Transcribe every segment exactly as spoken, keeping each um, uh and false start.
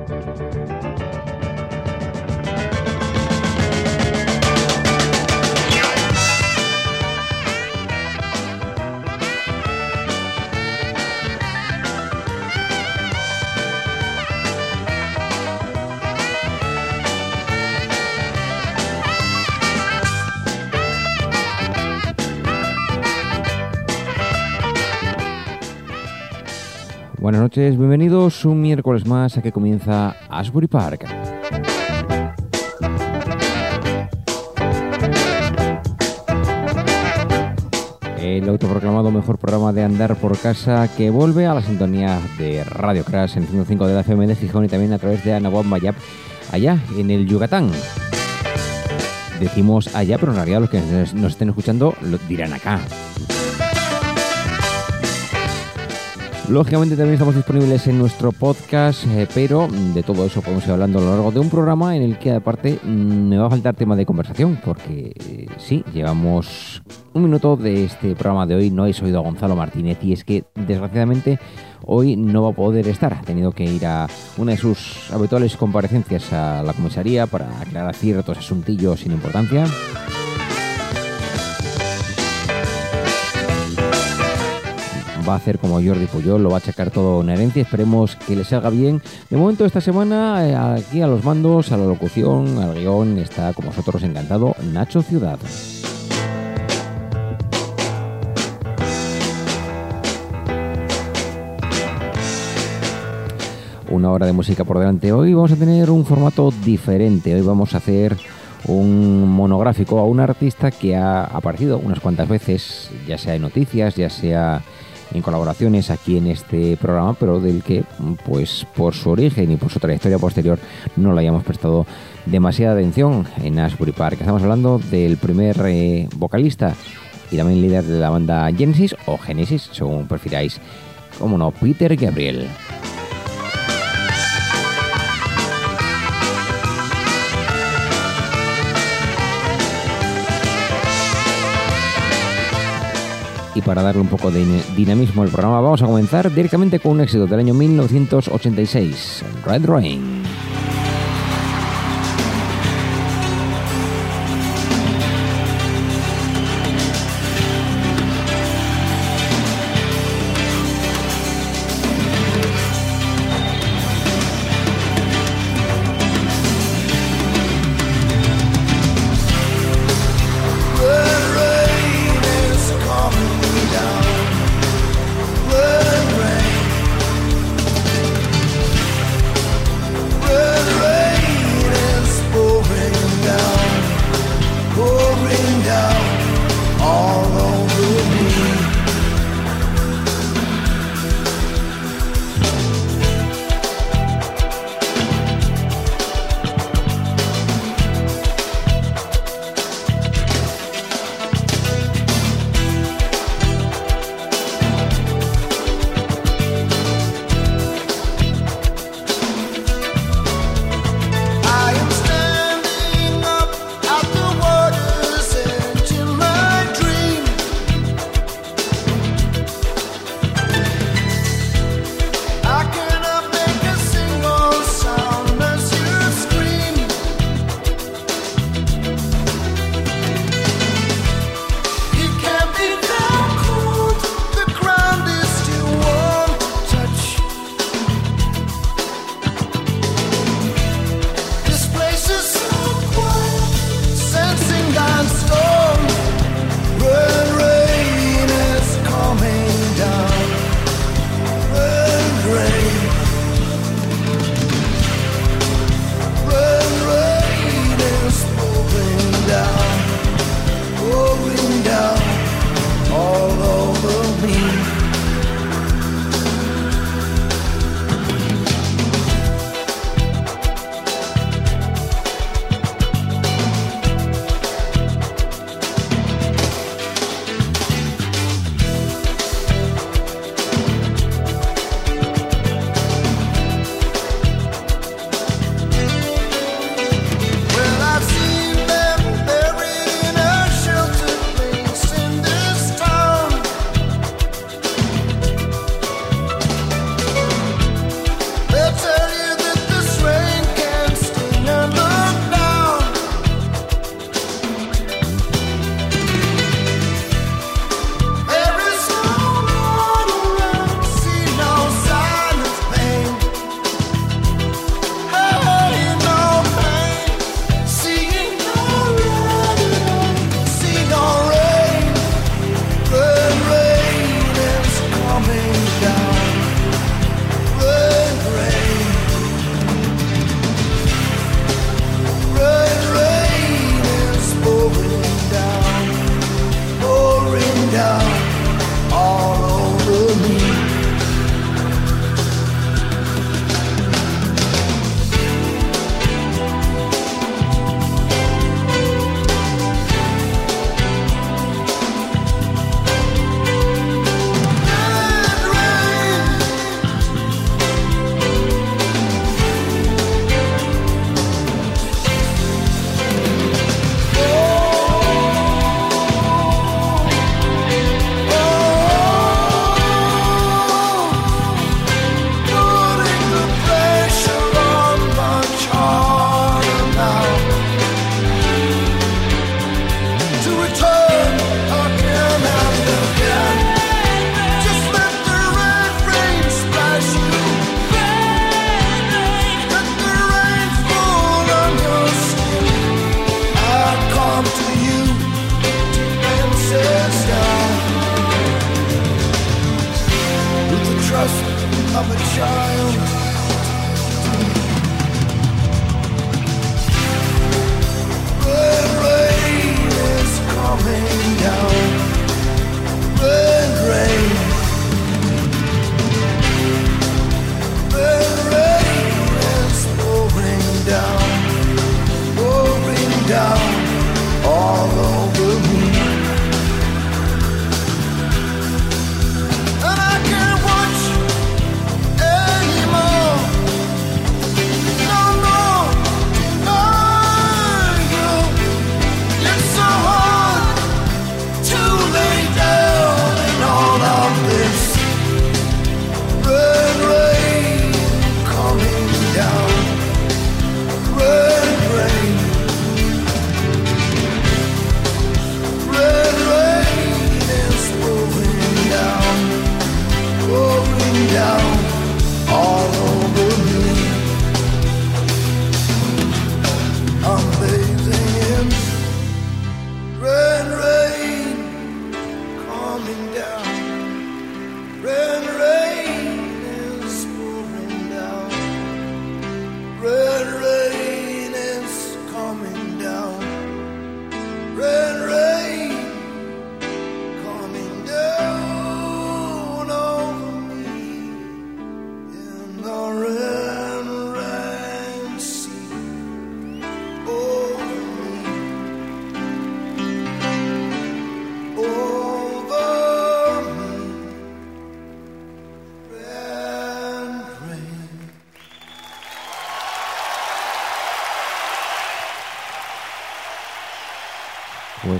Buenas noches, bienvenidos un miércoles más a que comienza Ashbury Park. El autoproclamado mejor programa de andar por casa que vuelve a la sintonía de Radio Crash en ciento cinco de la F M de Gijón y también a través de Anahuac Mayap, allá en el Yucatán. Decimos allá, pero en realidad los que nos estén escuchando lo dirán acá. Lógicamente también estamos disponibles en nuestro podcast, eh, pero de todo eso podemos ir hablando a lo largo de un programa en el que aparte me va a faltar tema de conversación, porque eh, sí, llevamos un minuto de este programa de hoy, no habéis oído a Gonzalo Martínez y es que desgraciadamente hoy no va a poder estar, ha tenido que ir a una de sus habituales comparecencias a la comisaría para aclarar ciertos asuntillos sin importancia. Va a hacer como Jordi Puyol, lo va a achacar todo una herencia, esperemos que le salga bien. De momento esta semana eh, aquí a los mandos, a la locución, al guión, está con vosotros encantado Nacho Ciudad. Una hora de música por delante. Hoy vamos a tener un formato diferente, hoy vamos a hacer un monográfico a un artista que ha aparecido unas cuantas veces, ya sea en noticias, ya sea en colaboraciones aquí en este programa, pero del que, pues por su origen y por su trayectoria posterior, no le hayamos prestado demasiada atención en Ashbury Park. Estamos hablando del primer eh, vocalista y también líder de la banda Genesis, o Genesis, según prefiráis, como no, Peter Gabriel. Y para darle un poco de dinamismo al programa, vamos a comenzar directamente con un éxito del año mil novecientos ochenta y seis, Red Rain.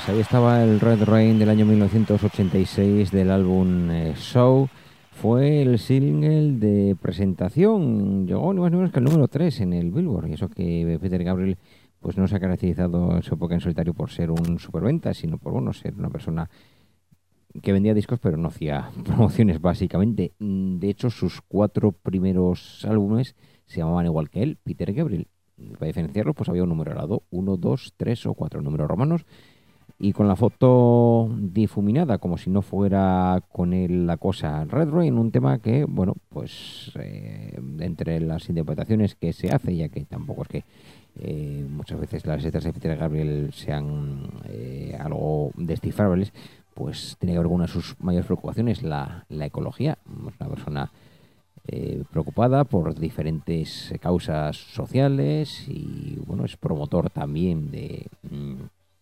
Pues ahí estaba el Red Rain del año mil novecientos ochenta y seis del álbum eh, Show. Fue el single de presentación. Llegó ni más ni menos que el número tres en el Billboard. Y eso que Peter Gabriel pues no se ha caracterizado en su época en solitario por ser un superventa, sino por bueno, ser una persona que vendía discos pero no hacía promociones básicamente. De hecho, sus cuatro primeros álbumes se llamaban igual que él, Peter Gabriel. Para diferenciarlos, pues había un número al lado, uno, dos, tres o cuatro números romanos. Y con la foto difuminada, como si no fuera con él la cosa. Red Rain, un tema que, bueno, pues eh, entre las interpretaciones que se hace, ya que tampoco es que eh, muchas veces las letras de Peter Gabriel sean eh, algo descifrables, pues tiene que ver con una de sus mayores preocupaciones, la, la ecología. Es una persona eh, preocupada por diferentes causas sociales y, bueno, es promotor también de... Mm,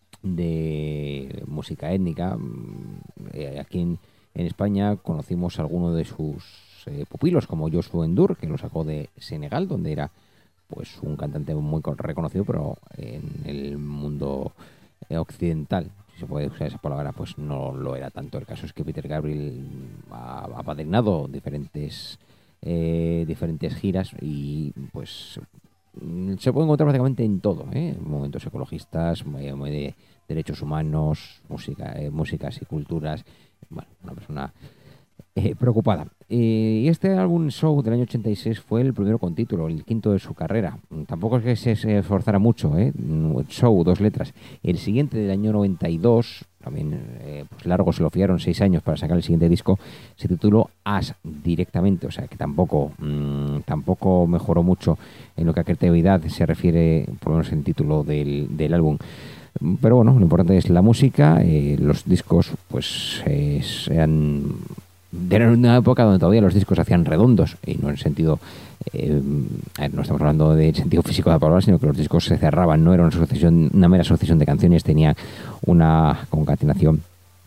de música étnica. Eh, aquí en, en España conocimos a alguno de sus eh, pupilos, como Youssou N'Dour, que lo sacó de Senegal, donde era pues un cantante muy reconocido, pero en el mundo eh, occidental, si se puede usar esa palabra, pues no lo era tanto. El caso es que Peter Gabriel ha apadrinado diferentes eh, diferentes giras y pues se puede encontrar prácticamente en todo, ¿eh? Momentos ecologistas, eh, de derechos humanos, música, eh, músicas y culturas. Bueno, una persona eh, preocupada. Eh, y este álbum Show del año ochenta y seis fue el primero con título, el quinto de su carrera. Tampoco es que se, se esforzara mucho, ¿eh? Show, dos letras. El siguiente del año noventa y dos, también eh, pues largo, se lo fiaron seis años para sacar el siguiente disco, se tituló As directamente, o sea que tampoco, mmm, tampoco mejoró mucho en lo que a creatividad se refiere, por lo menos en el título del, del álbum. Pero bueno, lo importante es la música, eh, los discos pues eh, sean... Era una época donde todavía los discos se hacían redondos, y no en sentido, eh, no estamos hablando de sentido físico de la palabra, sino que los discos se cerraban, no era una sucesión, una mera sucesión de canciones, tenía una concatenación.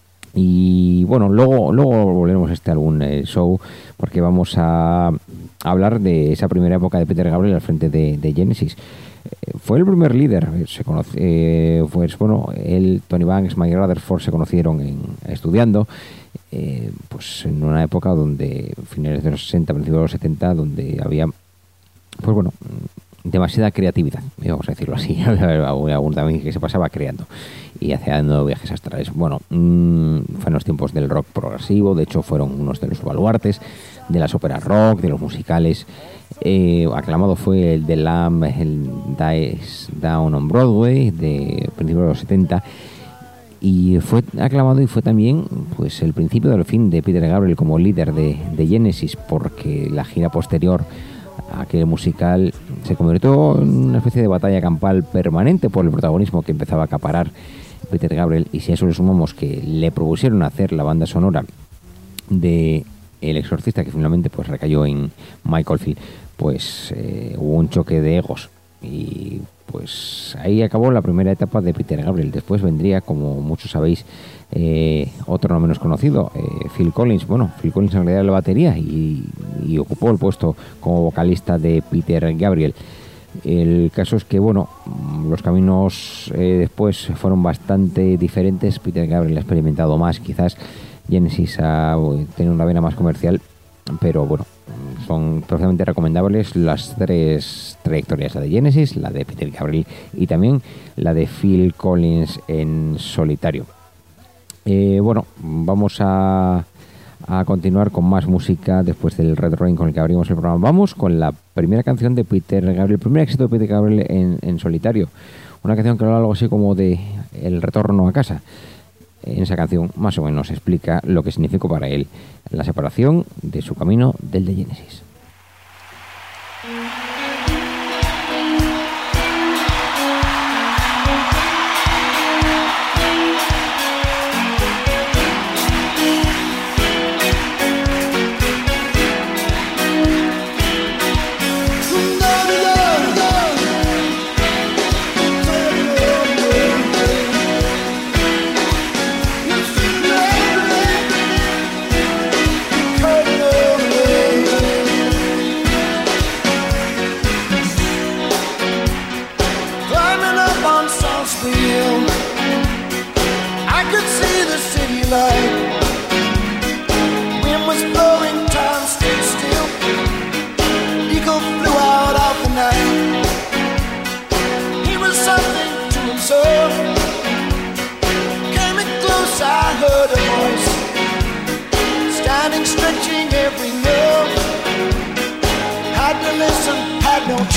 Y bueno, luego, luego volveremos a este álbum eh, Show, porque vamos a hablar de esa primera época de Peter Gabriel al frente de, de Genesis. Eh, fue el primer líder, se conoce, eh, pues bueno, él, Tony Banks, Mike Rutherford se conocieron en, estudiando. Eh, pues en una época donde, finales de los sesenta, principios de los setenta, donde había, pues bueno, demasiada creatividad, vamos a decirlo así, algún también que se pasaba creando y haciendo viajes astrales. Bueno, mmm, fueron los tiempos del rock progresivo, de hecho fueron unos de los baluartes de las óperas rock, de los musicales. Eh, aclamado fue el de Lamb, el Dies Down on Broadway, de principios de los setenta. Y fue aclamado y fue también pues el principio del fin de Peter Gabriel como líder de, de Genesis, porque la gira posterior a aquel musical se convirtió en una especie de batalla campal permanente por el protagonismo que empezaba a acaparar Peter Gabriel. Y si a eso le sumamos que le propusieron hacer la banda sonora de El Exorcista, que finalmente pues recayó en Mike Oldfield, pues eh, hubo un choque de egos. Y pues ahí acabó la primera etapa de Peter Gabriel. Después vendría, como muchos sabéis, eh, otro no menos conocido, eh, Phil Collins. Bueno, Phil Collins en realidad era la batería y, y ocupó el puesto como vocalista de Peter Gabriel. El caso es que, bueno, los caminos eh, después fueron bastante diferentes. Peter Gabriel ha experimentado más, quizás Genesis ha tenido una vena más comercial, pero bueno, son perfectamente recomendables las tres trayectorias, la de Genesis, la de Peter Gabriel y también la de Phil Collins en solitario. Eh, bueno, vamos a, a continuar con más música después del Red Rain con el que abrimos el programa. Vamos con la primera canción de Peter Gabriel, el primer éxito de Peter Gabriel en, en solitario. Una canción que habla algo así como de el retorno a casa. En esa canción más o menos explica lo que significó para él la separación de su camino del de Genesis.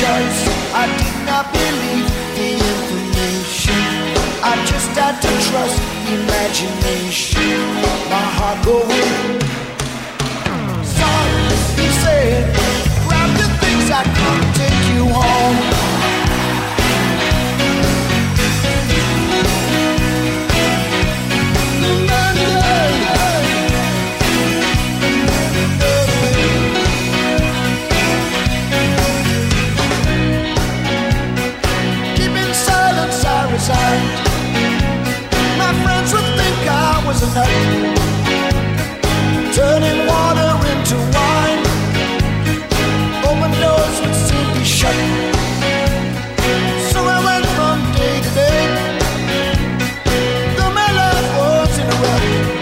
choice. I did not believe the information. I just had to trust imagination. My heart going. Son, he said, grab the things I come take you home. My friends would think I was a nut, turning water into wine. Open doors would soon be shut. So I went from day to day, though my life was in a rut,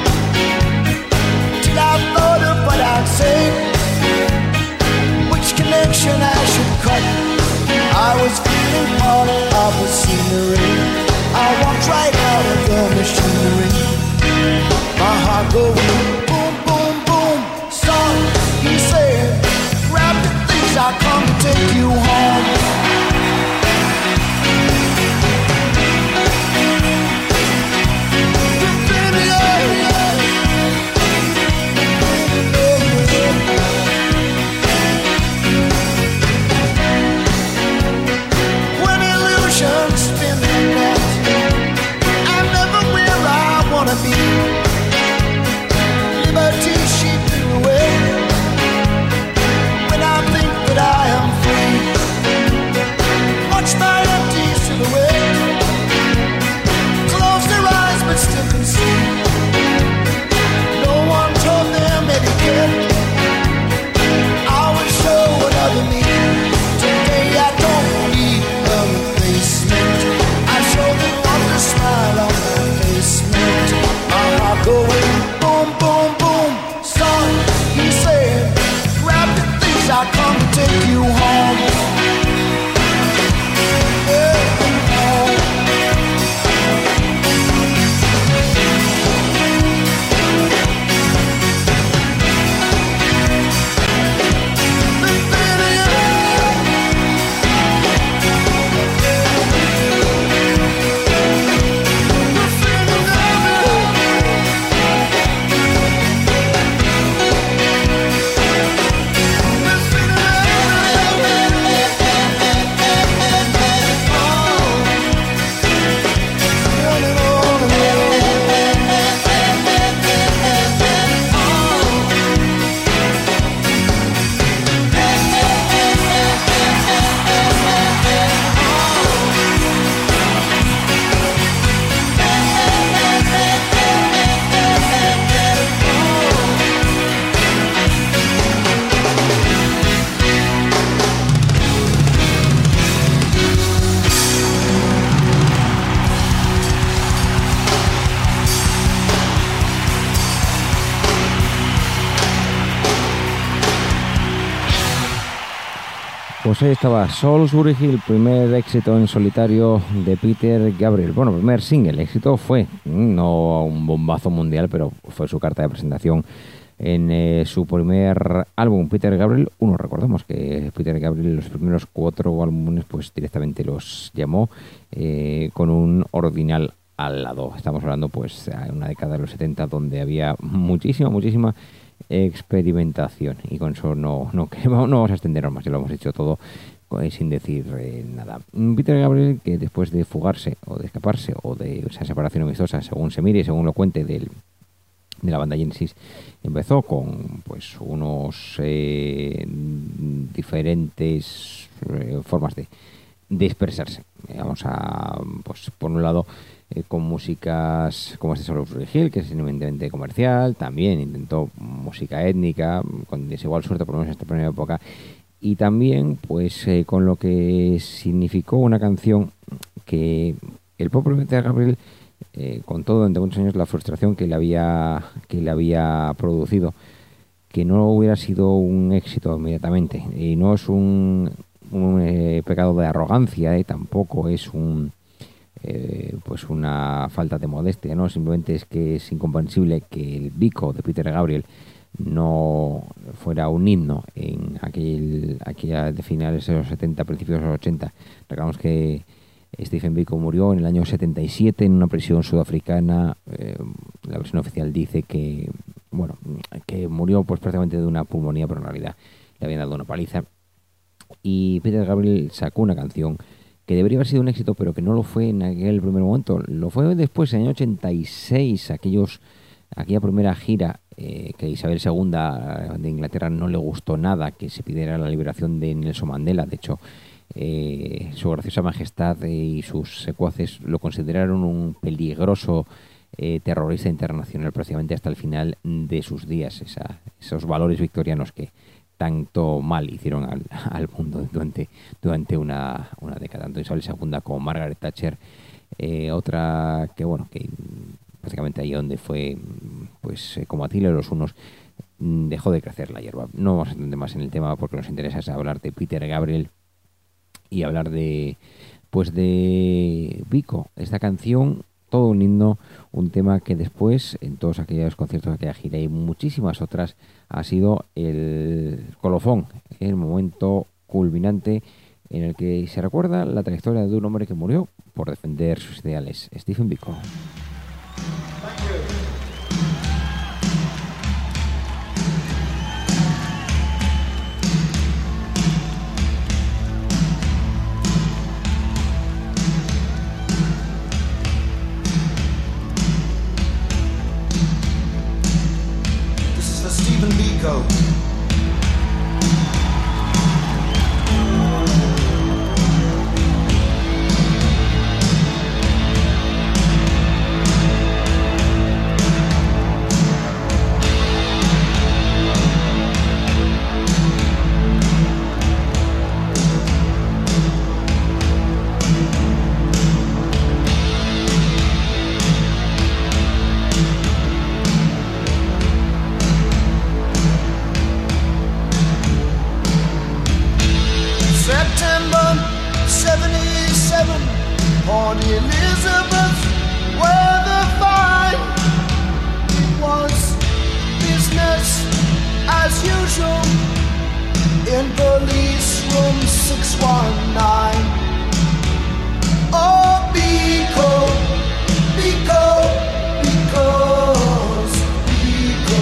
till I thought of what I'd say, which connection I should cut. I was feeling part of the scenery. I walked right out of the machinery. My heart going boom, boom, boom. Son, he said, grab the things, I'll come to take you home. When illusions spin the net, I'm never where I wanna be. Liberty she threw away. When I think that I am free, watch my empty silhouette, close their eyes but still can see. No one told them etiquette. I will show another me. Today I don't need a replacement. I show them what the smile on my face meant. My heart going boom, boom, boom. Son, he said, grab the things, I'll come to take you home. Yeah, home. Pues ahí estaba Salisbury Hill, primer éxito en solitario de Peter Gabriel. Bueno, primer single, éxito fue, no un bombazo mundial, pero fue su carta de presentación en eh, su primer álbum, Peter Gabriel uno. Recordemos que Peter Gabriel los primeros cuatro álbumes pues directamente los llamó eh, con un ordinal al lado. Estamos hablando pues en una década de los setenta donde había muchísima, muchísima experimentación, y con eso no, no, no vamos a extendernos más, ya lo hemos hecho todo eh, sin decir eh, nada. Peter Gabriel, que después de fugarse o de escaparse o de esa separación amistosa, según se mire, según lo cuente, del, de la banda Genesis, empezó con pues unos eh, diferentes eh, formas de, de expresarse. Vamos a, pues por un lado, Eh, con músicas como este Salisbury Hill, que es eminentemente comercial. También intentó música étnica con desigual suerte, por lo menos en esta primera época, y también pues eh, con lo que significó una canción que el propio Peter Gabriel eh, contó durante muchos años la frustración que le había que le había producido, que no hubiera sido un éxito inmediatamente. Y no es un, un eh, pecado de arrogancia, eh, tampoco es un Eh, pues una falta de modestia, ¿no? Simplemente es que es incomprensible que el disco de Peter Gabriel no fuera un himno en aquel, aquella de finales de los setenta, principios de los ochenta. Recordamos que Stephen Biko murió en el año setenta y siete en una prisión sudafricana. Eh, la versión oficial dice que, bueno, que murió pues prácticamente de una pulmonía, pero en realidad le habían dado una paliza. Y Peter Gabriel sacó una canción que debería haber sido un éxito, pero que no lo fue en aquel primer momento. Lo fue después, en el año ochenta y seis, aquellos, aquella primera gira eh, que Isabel segunda de Inglaterra no le gustó nada, que se pidiera la liberación de Nelson Mandela. De hecho, eh, su graciosa majestad y sus secuaces lo consideraron un peligroso eh, terrorista internacional prácticamente hasta el final de sus días. Esa, esos valores victorianos que tanto mal hicieron al, al mundo durante, durante una, una década. Tanto Isabel segunda como Margaret Thatcher, eh, otra que, bueno, que prácticamente ahí donde fue, pues como Atila los unos, dejó de crecer la hierba. No vamos a entender más en el tema porque nos interesa hablar de Peter Gabriel y hablar de, pues de Biko. Esta canción, todo un himno, un tema que después, en todos aquellos conciertos de aquella gira y muchísimas otras, ha sido el colofón, el momento culminante en el que se recuerda la trayectoria de un hombre que murió por defender sus ideales, Stephen Biko. Biko. Port Elizabeth, Weatherfine. It was business as usual in police room six one nine. Oh, Biko, Biko, because Biko.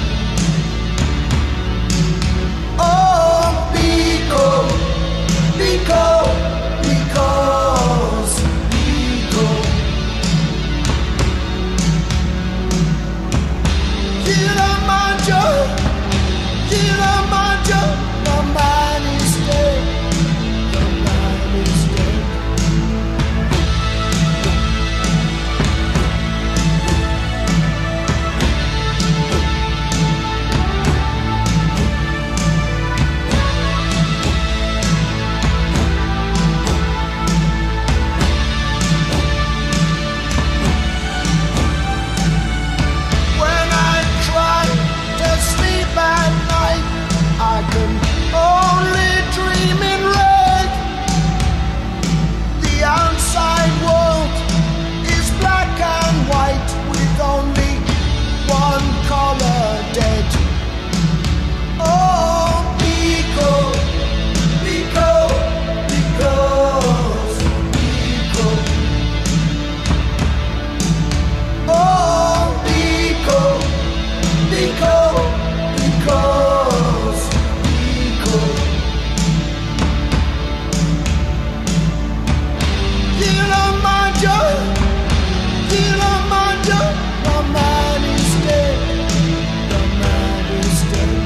Oh, Biko, Biko, because Biko. Kilimanjaro, Kilimanjaro, the man is dead, the man is dead. When I try to sleep at night, I can only dream in red. The outside world is black and white with only one color dead. Oh, Biko, Biko, because Biko. Oh, Biko, Biko, because Biko. Kilimanjaro, Kilimanjaro, the man is dead, the man is dead.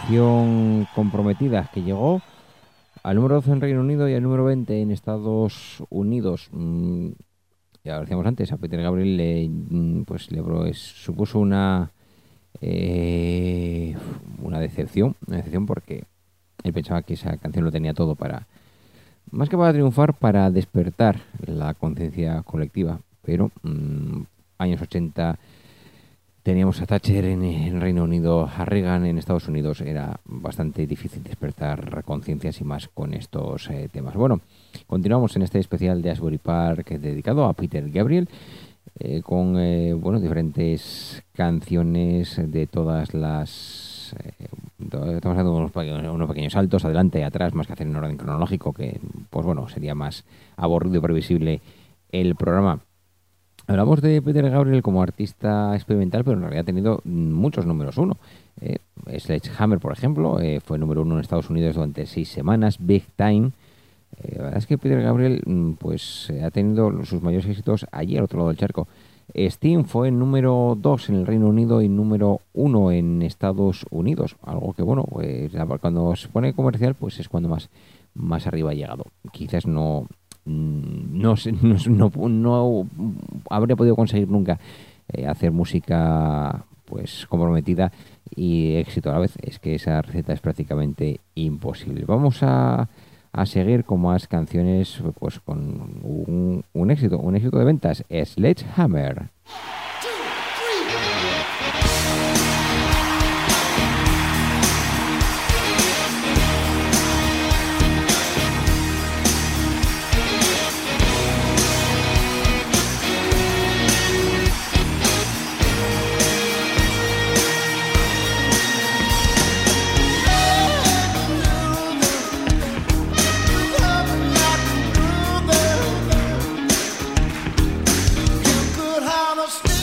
canción Comprometida, que llegó al número doce en Reino Unido y al número veinte en Estados Unidos. Mm, ya lo decíamos antes, a Peter Gabriel le, pues, le pues, supuso una, eh, una decepción, una decepción porque él pensaba que esa canción lo tenía todo para, más que para triunfar, para despertar la conciencia colectiva. Pero mmm, años ochenta teníamos a Thatcher en el Reino Unido, a Reagan en Estados Unidos. Era bastante difícil despertar conciencias y más con estos eh, temas. Bueno, continuamos en este especial de Asbury Park dedicado a Peter Gabriel, eh, con eh, bueno, diferentes canciones de todas las... Eh, estamos haciendo unos, unos pequeños saltos adelante y atrás, más que hacer en orden cronológico, que pues bueno, sería más aburrido y previsible el programa. Hablamos de Peter Gabriel como artista experimental, pero en realidad ha tenido muchos números uno. Eh, Sledgehammer, por ejemplo, eh, fue número uno en Estados Unidos durante seis semanas. Big Time. Eh, la verdad es que Peter Gabriel pues ha tenido sus mayores éxitos allí al otro lado del charco. Sting fue número dos en el Reino Unido y número uno en Estados Unidos. Algo que, bueno, pues, cuando se pone comercial, pues es cuando más, más arriba ha llegado. Quizás no... No, no, no, no habría podido conseguir nunca eh, hacer música pues comprometida y éxito a la vez. Es que esa receta es prácticamente imposible. Vamos a, a seguir con más canciones pues con un, un éxito, un éxito de ventas. Sledgehammer. Could have a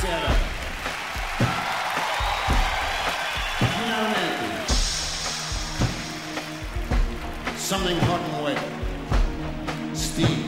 Theater. Humanity. Something hot and wet. Steam.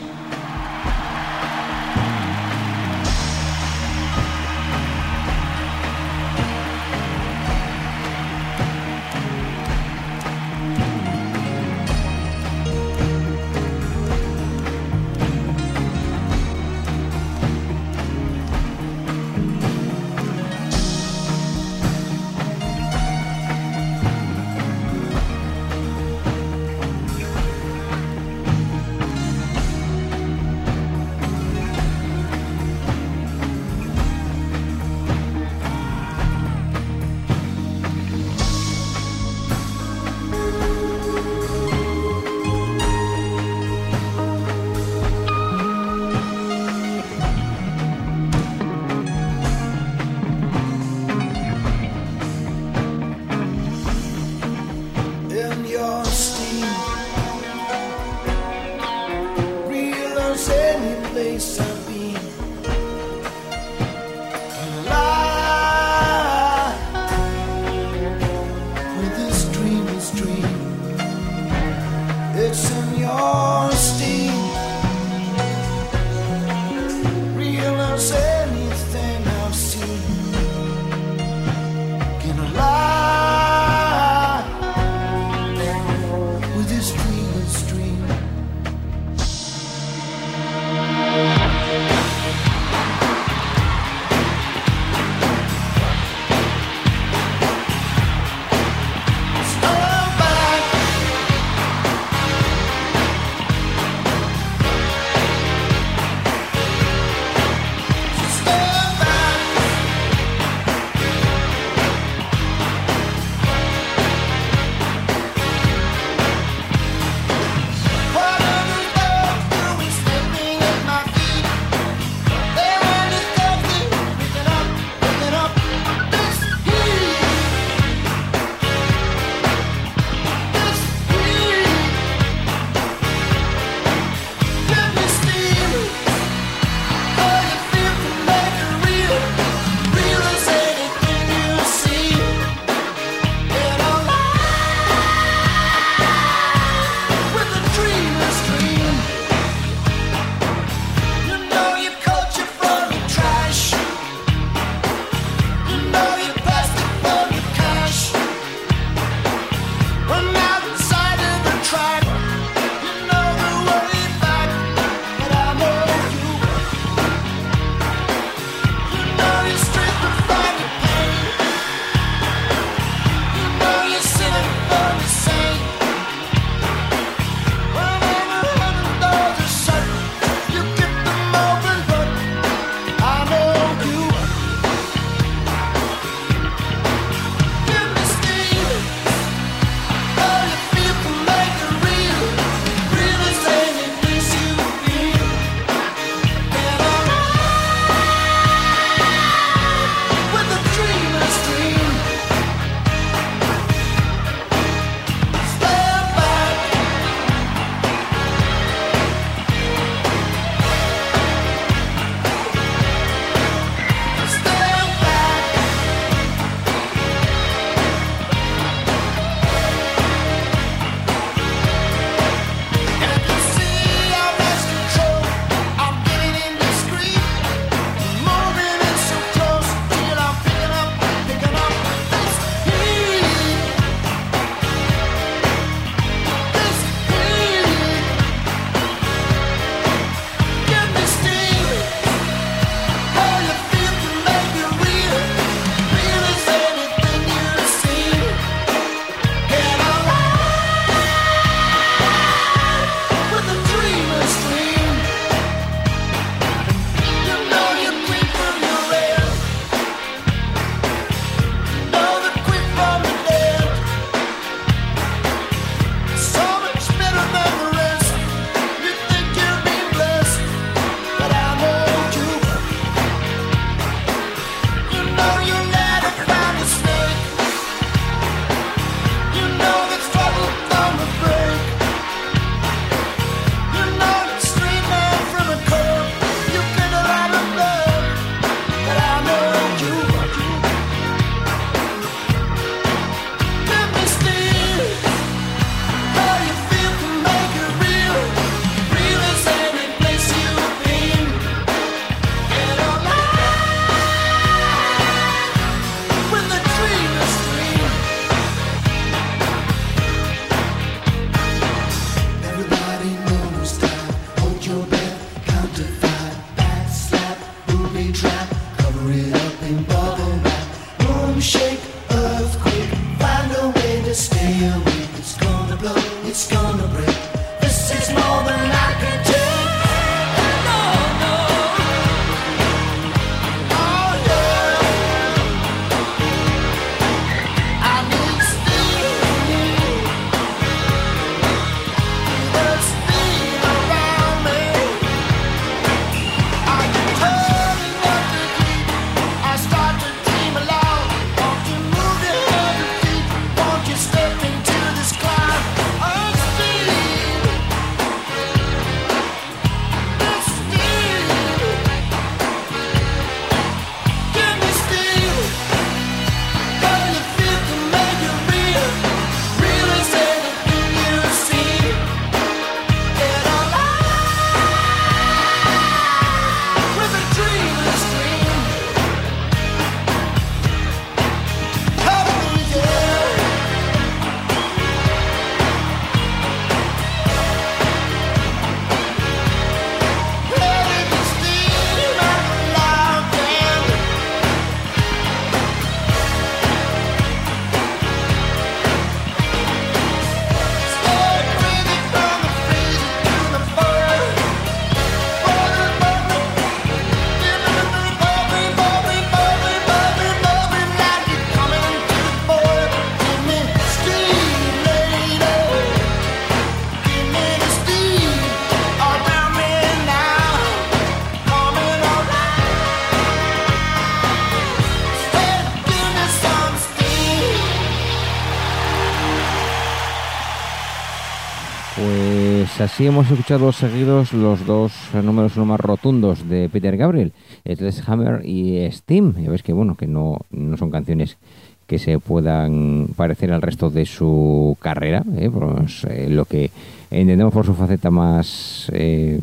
Pues así hemos escuchado seguidos los dos números uno más rotundos de Peter Gabriel, Sledgehammer y Steam. Ya ves que bueno, que no, no son canciones que se puedan parecer al resto de su carrera, ¿eh? Pues, eh, lo que entendemos por su faceta más eh,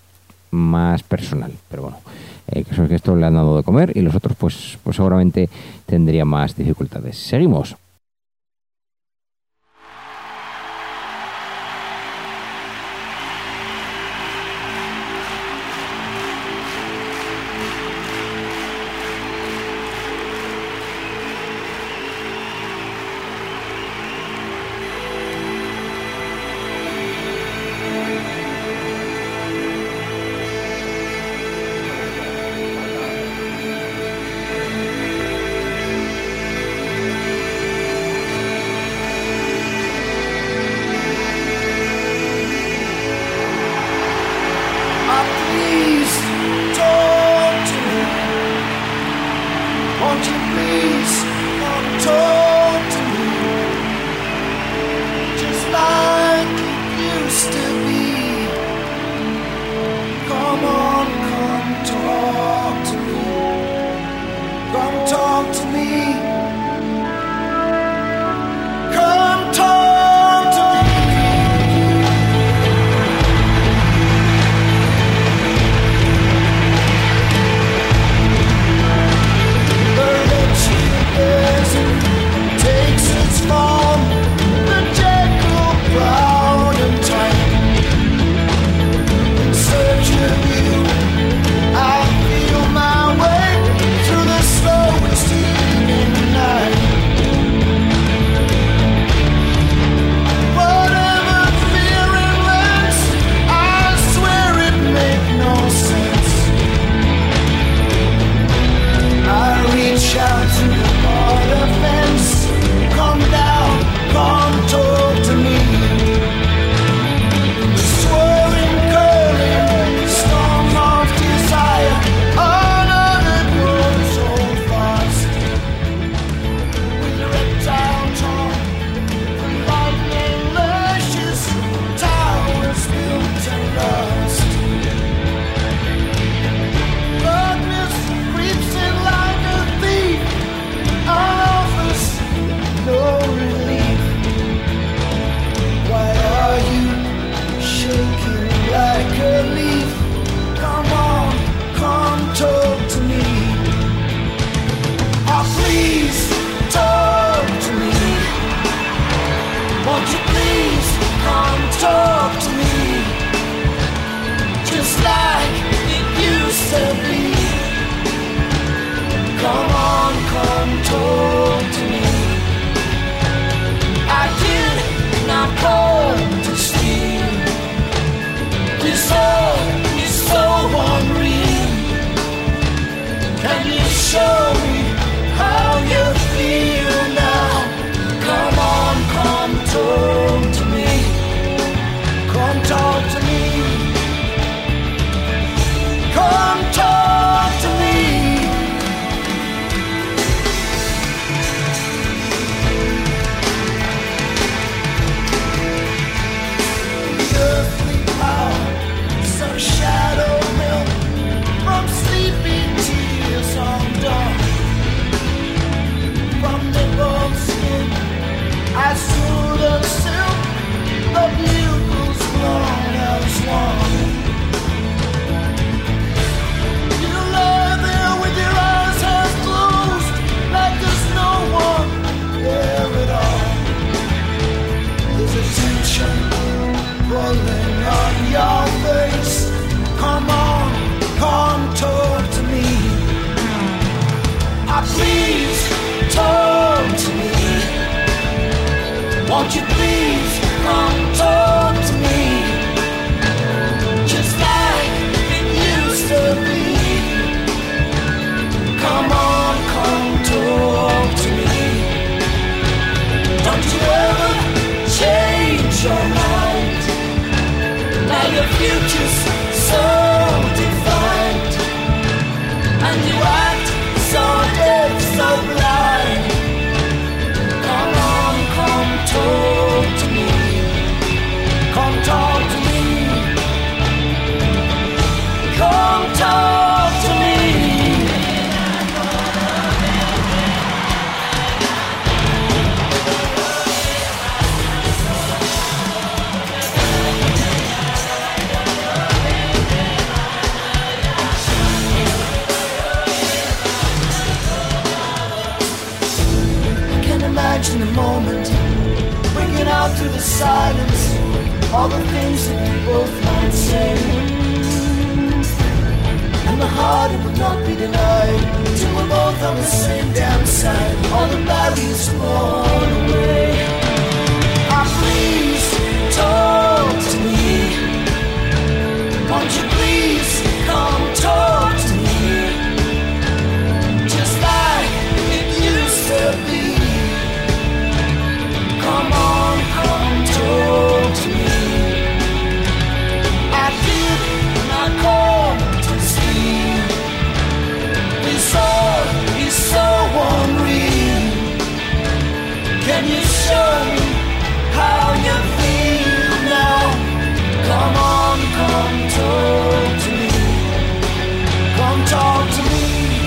más personal, pero bueno, eh, que son que esto le han dado de comer y los otros pues, pues seguramente tendrían más dificultades. Seguimos. Come on, come talk to me. I do. Won't you please come talk to me, just like it used to be. Come on, come talk to me. Don't you ever change your mind. Now your future's so defined, and you act so deaf, so blind. Come on, come talk to me. Come talk to me. Come talk to me. Imagine a moment, bringing out through the silence all the things that we both might say. And the heart, it would not be denied, till we're both on the same damn side. All the barriers worn away. Ah, please talk to me. Won't you please come talk to me, just like it used to be. Come on, come talk to me. I did not come to see. This all is so unreal. Can you show me how you feel now? Come on, come talk to me. Come talk to me.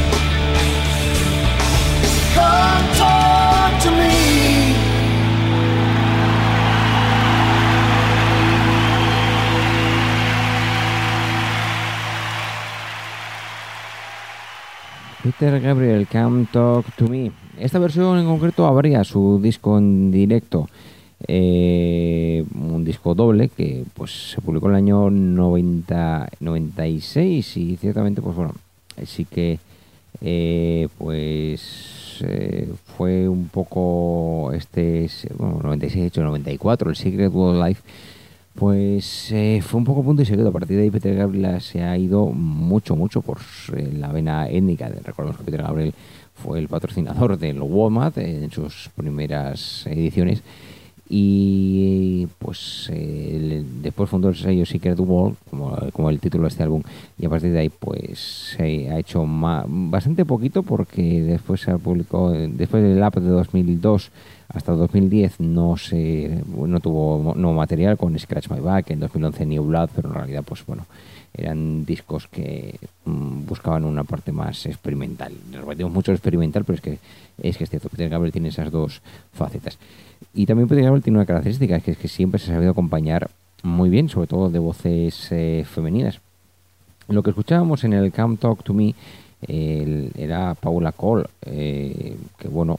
Come talk to me. Peter Gabriel, Come Talk to Me. Esta versión en concreto abría su disco en directo, eh, un disco doble que pues se publicó en el año noventa, noventa y seis y ciertamente pues bueno, sí que eh, pues eh, fue un poco este, bueno, noventa y seis, hecho noventa y cuatro, el Secret World Life. Pues eh, fue un poco punto y seguido. A partir de ahí Peter Gabriel se ha ido mucho, mucho por eh, la vena étnica. Recordemos que Peter Gabriel fue el patrocinador del WOMAD en sus primeras ediciones y pues eh, después fundó el sello Secret World, como, como el título de este álbum, y a partir de ahí pues se ha hecho más, bastante poquito, porque después se publicó, después del app de dos mil dos hasta dos mil diez no se no tuvo nuevo material con Scratch My Back, en dos mil once New Blood, pero en realidad pues bueno, eran discos que mmm, buscaban una parte más experimental. Repetimos mucho experimental, pero es que es que es cierto, Peter Gabriel tiene esas dos facetas. Y también Peter Gabriel tiene una característica, que es que siempre se ha sabido acompañar muy bien, sobre todo de voces eh, femeninas. Lo que escuchábamos en el Come Talk to Me eh, era Paula Cole, eh, que bueno,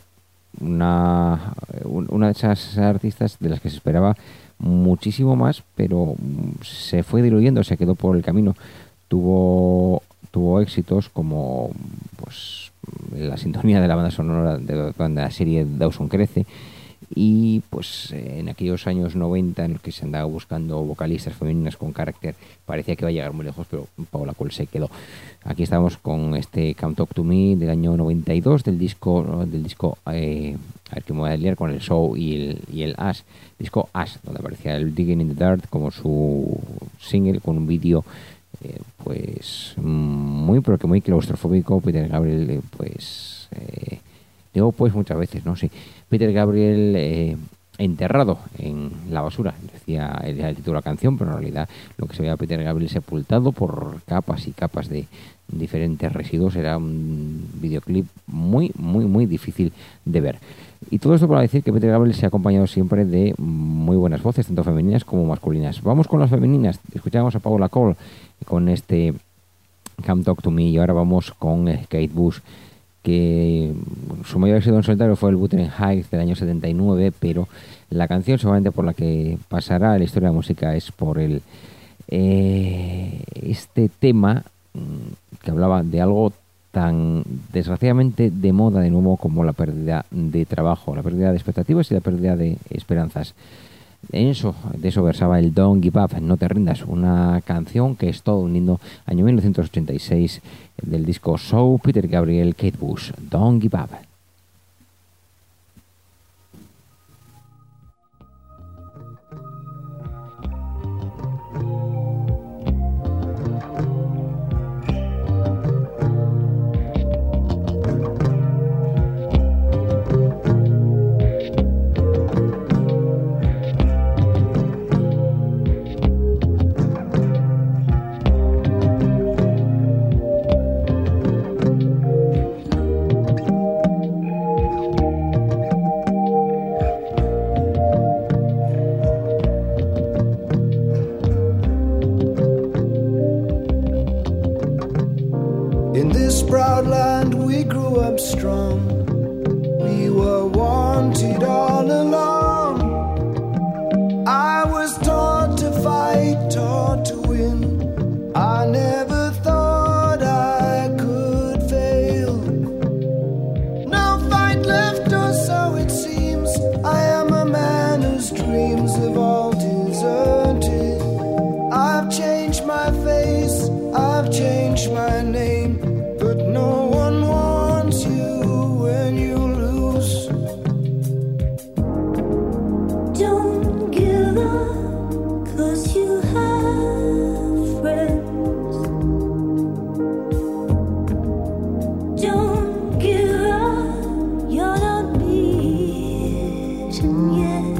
una, una de esas artistas de las que se esperaba muchísimo más, pero se fue diluyendo, se quedó por el camino. Tuvo tuvo éxitos como pues la sintonía de la banda sonora de, de la serie Dawson Crece, y pues en aquellos años noventa en los que se andaba buscando vocalistas femeninas con carácter, parecía que iba a llegar muy lejos, pero Paula Cole se quedó. Aquí estamos con este Come Talk to Me del año noventa y dos, del disco del disco eh, a ver que me voy a liar con el Show y el, y el Ash, disco Ash, donde aparecía el Digging in the Dirt como su single, con un vídeo eh, pues muy pero que muy claustrofóbico. Peter Gabriel eh, pues eh, digo pues muchas veces, ¿no? Sí, Peter Gabriel eh, enterrado en la basura, decía el, el título de la canción, pero en realidad lo que se veía a Peter Gabriel sepultado por capas y capas de diferentes residuos. Era un videoclip muy, muy, muy difícil de ver. Y todo esto para decir que Peter Gabriel se ha acompañado siempre de muy buenas voces, tanto femeninas como masculinas. Vamos con las femeninas. Escuchábamos a Paula Cole con este Come Talk to Me, y ahora vamos con Kate Bush, que su mayor éxito en solitario fue el Wuthering Heights del año setenta y nueve, pero la canción seguramente por la que pasará a la historia de la música es por el eh, este tema que hablaba de algo tan desgraciadamente de moda de nuevo como la pérdida de trabajo, la pérdida de expectativas y la pérdida de esperanzas. En eso, de eso versaba el Don't Give Up, No Te Rindas, una canción que es todo un lindo año mil novecientos ochenta y seis del disco So, Peter Gabriel, Kate Bush, Don't Give Up. In this proud land we grew up strong. We were wanted all along. I was taught to fight, taught to win. I never thought I could fail. No fight left, or so it seems. I am a man whose dreams have all deserted. I've changed my face, I've changed my name, but no one wants you when you lose. Don't give up, 'cause you have friends. Don't give up, you're not beaten yet.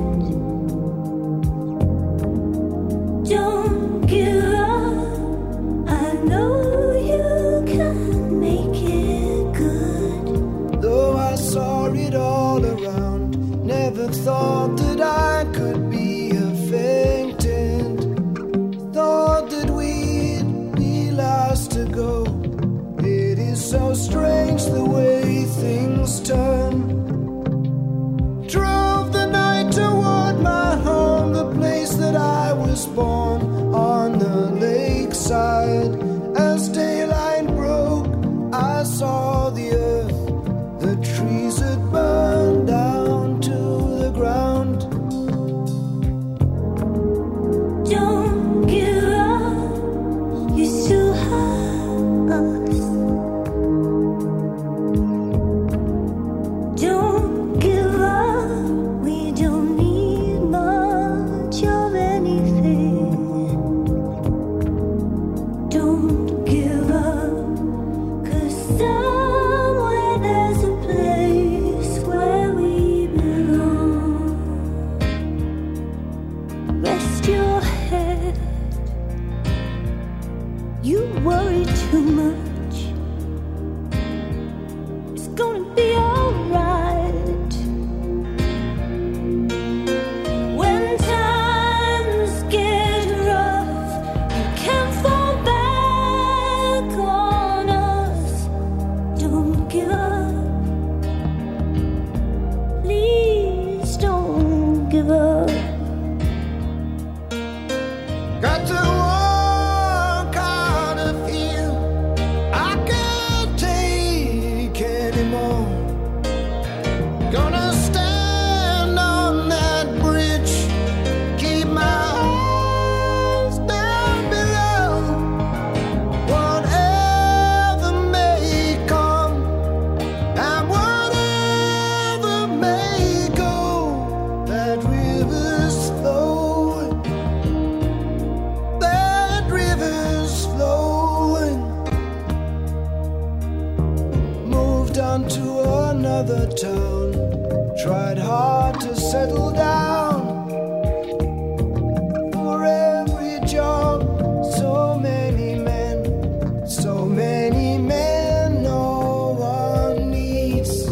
Don't give up, I know you can make it good. Though I saw it all around, never thought that I could be a faintant. Thought that we'd be last to go. It is so strange the way things turn. Drove the night toward my home, the place that I was born, on the lakeside. As daylight broke, I saw the earth, the trees had burned down to the ground. Don't give up, you still have us. Don't give up, we don't need much of anything. Don't give up, 'cause somewhere there's a place where we belong. Rest your head, you worry too much. It's gonna be alright. When times get rough, you can't fall back on us. Don't give up, please don't give up. Got to walk out of here, I can't take anymore. Gonna stand on that bridge, keep my eyes down below. Whatever may come, and whatever may go, that river's flowing, that river's flowing. Moved on to another town, tried hard to settle down. For every job, so many men, so many men no one needs.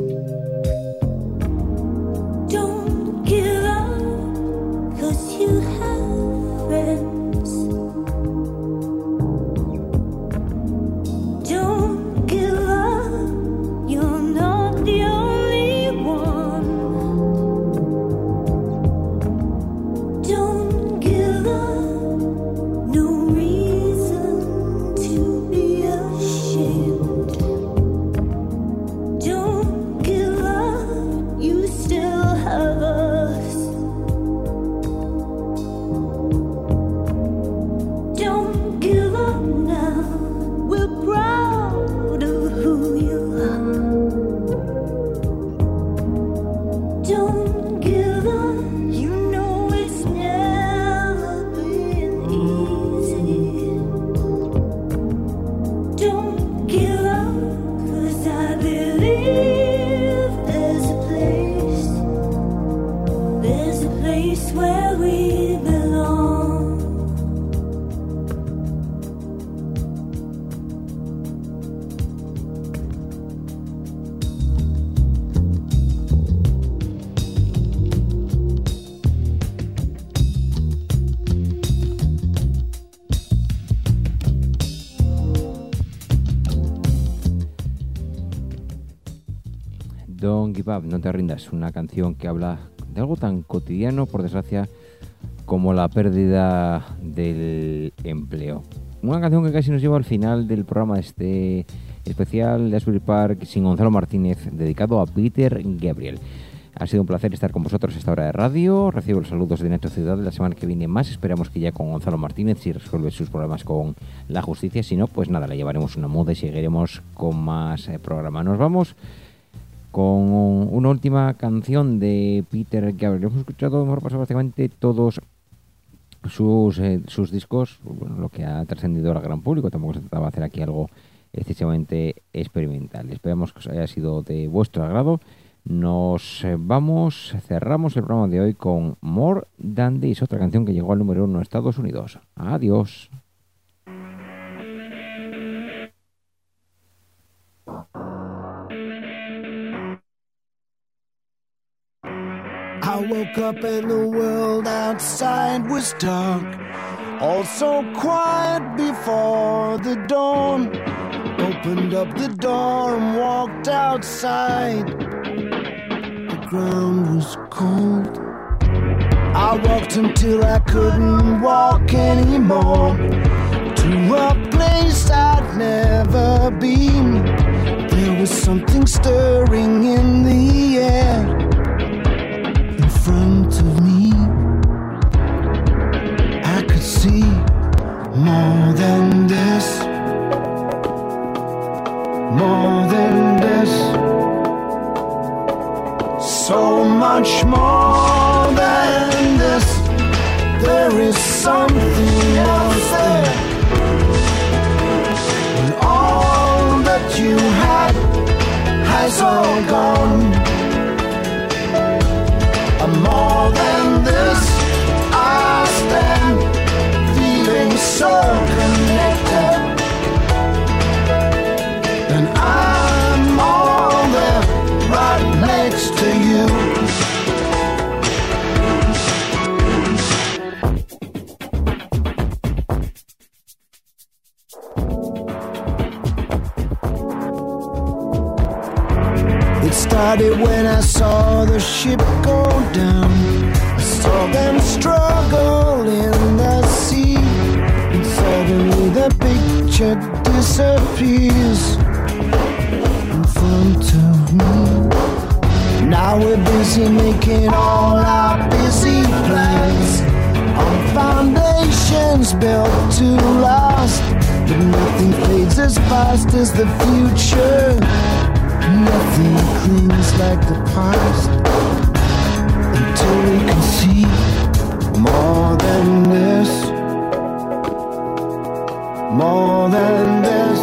Don't give up, 'cause you have friends. Don't give up, you're not the only one. Don't give up, no reason to be ashamed. belong. Don't Give Up, no te rindas, una canción que habla de algo tan cotidiano, por desgracia, como la pérdida del empleo. Una canción que casi nos lleva al final del programa, este especial de Asbury Park sin Gonzalo Martínez, dedicado a Peter Gabriel. Ha sido un placer estar con vosotros a esta hora de radio. Recibo los saludos de Nacho Ciudad. La semana que viene más. Esperamos que ya con Gonzalo Martínez, si resuelve sus problemas con la justicia. Si no, pues nada, le llevaremos una muda y seguiremos con más eh, programa. Nos vamos con una última canción de Peter Gabriel. Hemos escuchado, hemos repasado prácticamente todos sus, eh, sus discos, bueno, lo que ha trascendido al gran público. Tampoco se trataba de hacer aquí algo excesivamente experimental. Esperamos que os haya sido de vuestro agrado. Nos eh, vamos, cerramos el programa de hoy con More Than This, otra canción que llegó al número uno en Estados Unidos. Adiós. I woke up and the world outside was dark, all so quiet before the dawn. Opened up the door and walked outside. The ground was cold. I walked until I couldn't walk anymore, to a place I'd never been. There was something stirring in the air in front of me. I could see more than this, more than this, so much more than this. There is something else there, and all that you had has all gone. More than this, I stand feeling so connected, and I'm all there right next to you. It started when I saw the ship go down. I saw them struggle in the sea, and suddenly the picture disappears in front of me. Now we're busy making all our busy plans on foundations built to last, but nothing fades as fast as the future. Nothing clings like the past, until we can see more than this, more than this,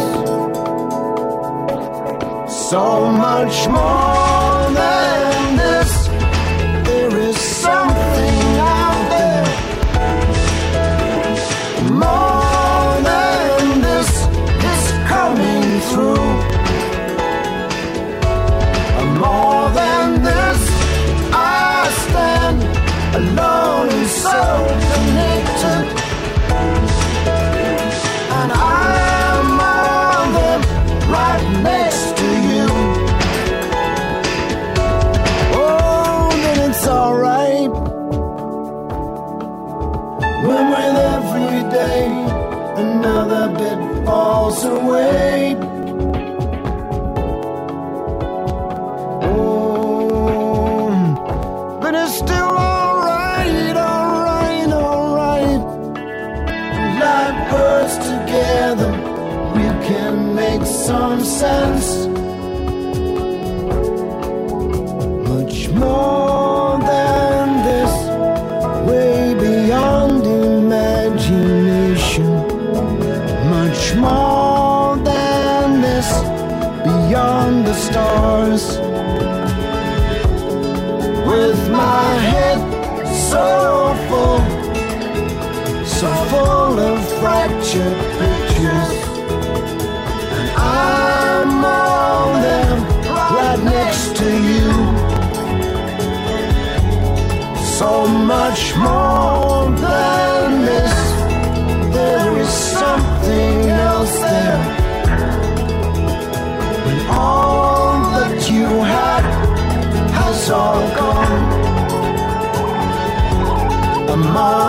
so much more than this. There is something out there, more than this, it's coming through. More than this, I stand alone and so connected, and I'm on them right next to you. Oh, then it's alright when with every day another bit falls away. Still alright, alright, alright. Life works together, we can make some sense. Much more than this, way beyond imagination. Much more than this, beyond the stars. With my head so full at your pictures, and I'm on them right next to you. So much more than this, there is something else there. When all that you had has all gone, the more